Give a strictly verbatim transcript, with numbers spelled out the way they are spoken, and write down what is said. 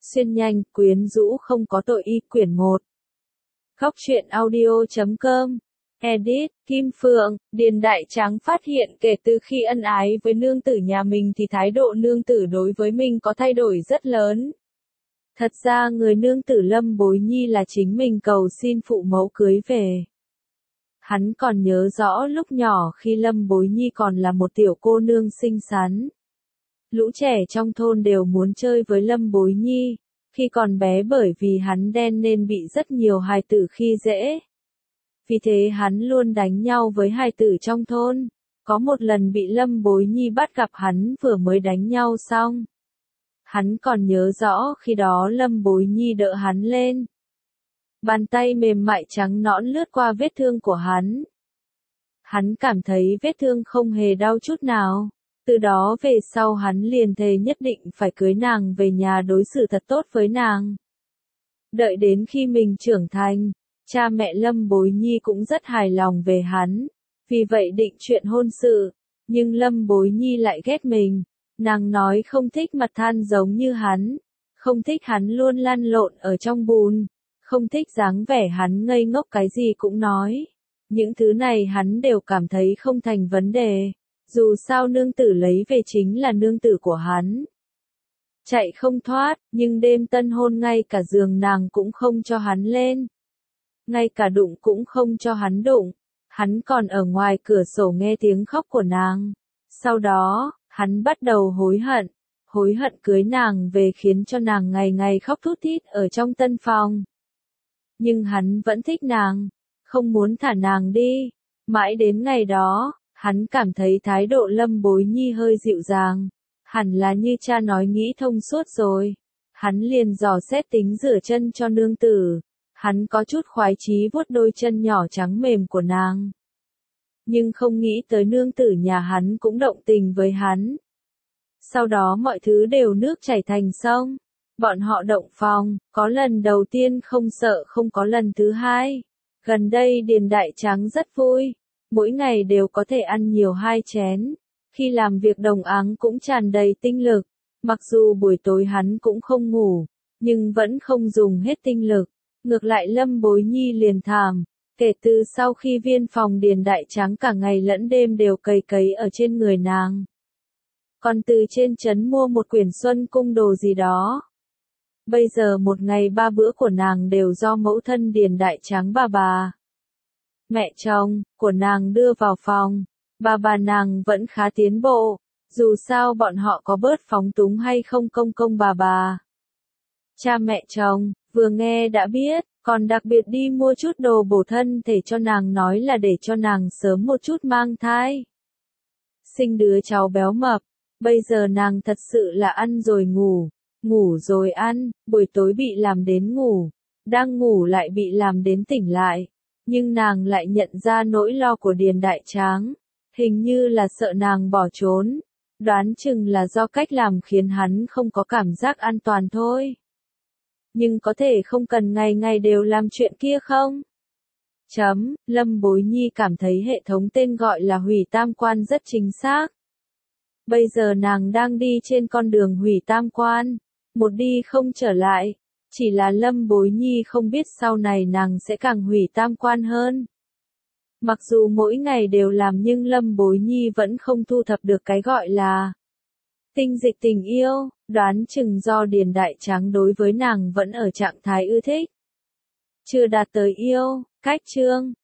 Xuyên nhanh, quyến rũ không có tội y quyển một. Góc truyện audio chấm com. Edit, Kim Phượng, Điền Đại Tráng phát hiện kể từ khi ân ái với nương tử nhà mình thì thái độ nương tử đối với mình có thay đổi rất lớn. Thật ra người nương tử Lâm Bối Nhi là chính mình cầu xin phụ mẫu cưới về. Hắn còn nhớ rõ lúc nhỏ khi Lâm Bối Nhi còn là một tiểu cô nương xinh xắn. Lũ trẻ trong thôn đều muốn chơi với Lâm Bối Nhi, khi còn bé bởi vì hắn đen nên bị rất nhiều hài tử khi dễ. Vì thế hắn luôn đánh nhau với hài tử trong thôn. Có một lần bị Lâm Bối Nhi bắt gặp hắn vừa mới đánh nhau xong. Hắn còn nhớ rõ khi đó Lâm Bối Nhi đỡ hắn lên. Bàn tay mềm mại trắng nõn lướt qua vết thương của hắn. Hắn cảm thấy vết thương không hề đau chút nào. Từ đó về sau hắn liền thề nhất định phải cưới nàng về nhà đối xử thật tốt với nàng. Đợi đến khi mình trưởng thành, cha mẹ Lâm Bối Nhi cũng rất hài lòng về hắn, vì vậy định chuyện hôn sự, nhưng Lâm Bối Nhi lại ghét mình. Nàng nói không thích mặt than giống như hắn, không thích hắn luôn lăn lộn ở trong bùn, không thích dáng vẻ hắn ngây ngốc cái gì cũng nói. Những thứ này hắn đều cảm thấy không thành vấn đề. Dù sao nương tử lấy về chính là nương tử của hắn. Chạy không thoát, nhưng đêm tân hôn ngay cả giường nàng cũng không cho hắn lên. Ngay cả đụng cũng không cho hắn đụng. Hắn còn ở ngoài cửa sổ nghe tiếng khóc của nàng. Sau đó, hắn bắt đầu hối hận. Hối hận cưới nàng về khiến cho nàng ngày ngày khóc thút thít ở trong tân phòng. Nhưng hắn vẫn thích nàng, không muốn thả nàng đi. Mãi đến ngày đó, hắn cảm thấy thái độ Lâm Bối Nhi hơi dịu dàng, hẳn là như cha nói nghĩ thông suốt rồi. Hắn liền dò xét tính rửa chân cho nương tử, hắn có chút khoái chí vuốt đôi chân nhỏ trắng mềm của nàng. Nhưng không nghĩ tới nương tử nhà hắn cũng động tình với hắn. Sau đó mọi thứ đều nước chảy thành sông, bọn họ động phòng, có lần đầu tiên không sợ không có lần thứ hai. Gần đây Điền Đại Tráng rất vui. Mỗi ngày đều có thể ăn nhiều hai chén. Khi làm việc đồng áng cũng tràn đầy tinh lực. Mặc dù buổi tối hắn cũng không ngủ, nhưng vẫn không dùng hết tinh lực. Ngược lại Lâm Bối Nhi liền thảm. Kể từ sau khi viên phòng Điền Đại Tráng cả ngày lẫn đêm đều cày cấy ở trên người nàng. Còn từ trên trấn mua một quyển Xuân Cung đồ gì đó. Bây giờ một ngày ba bữa của nàng đều do mẫu thân Điền Đại Tráng bà bà, mẹ chồng của nàng đưa vào phòng. Bà bà nàng vẫn khá tiến bộ, dù sao bọn họ có bớt phóng túng hay không công công bà bà. Cha mẹ chồng, vừa nghe đã biết, còn đặc biệt đi mua chút đồ bổ thân thể cho nàng nói là để cho nàng sớm một chút mang thai. Sinh đứa cháu béo mập, bây giờ nàng thật sự là ăn rồi ngủ, ngủ rồi ăn, buổi tối bị làm đến ngủ, đang ngủ lại bị làm đến tỉnh lại. Nhưng nàng lại nhận ra nỗi lo của Điền Đại Tráng, hình như là sợ nàng bỏ trốn, đoán chừng là do cách làm khiến hắn không có cảm giác an toàn thôi. Nhưng có thể không cần ngày ngày đều làm chuyện kia không? Chấm, Lâm Bối Nhi cảm thấy hệ thống tên gọi là hủy tam quan rất chính xác. Bây giờ nàng đang đi trên con đường hủy tam quan, một đi không trở lại. Chỉ là Lâm Bối Nhi không biết sau này nàng sẽ càng hủy tam quan hơn. Mặc dù mỗi ngày đều làm nhưng Lâm Bối Nhi vẫn không thu thập được cái gọi là tinh dịch tình yêu, đoán chừng do Điền Đại Tráng đối với nàng vẫn ở trạng thái ưa thích. Chưa đạt tới yêu, cách chương.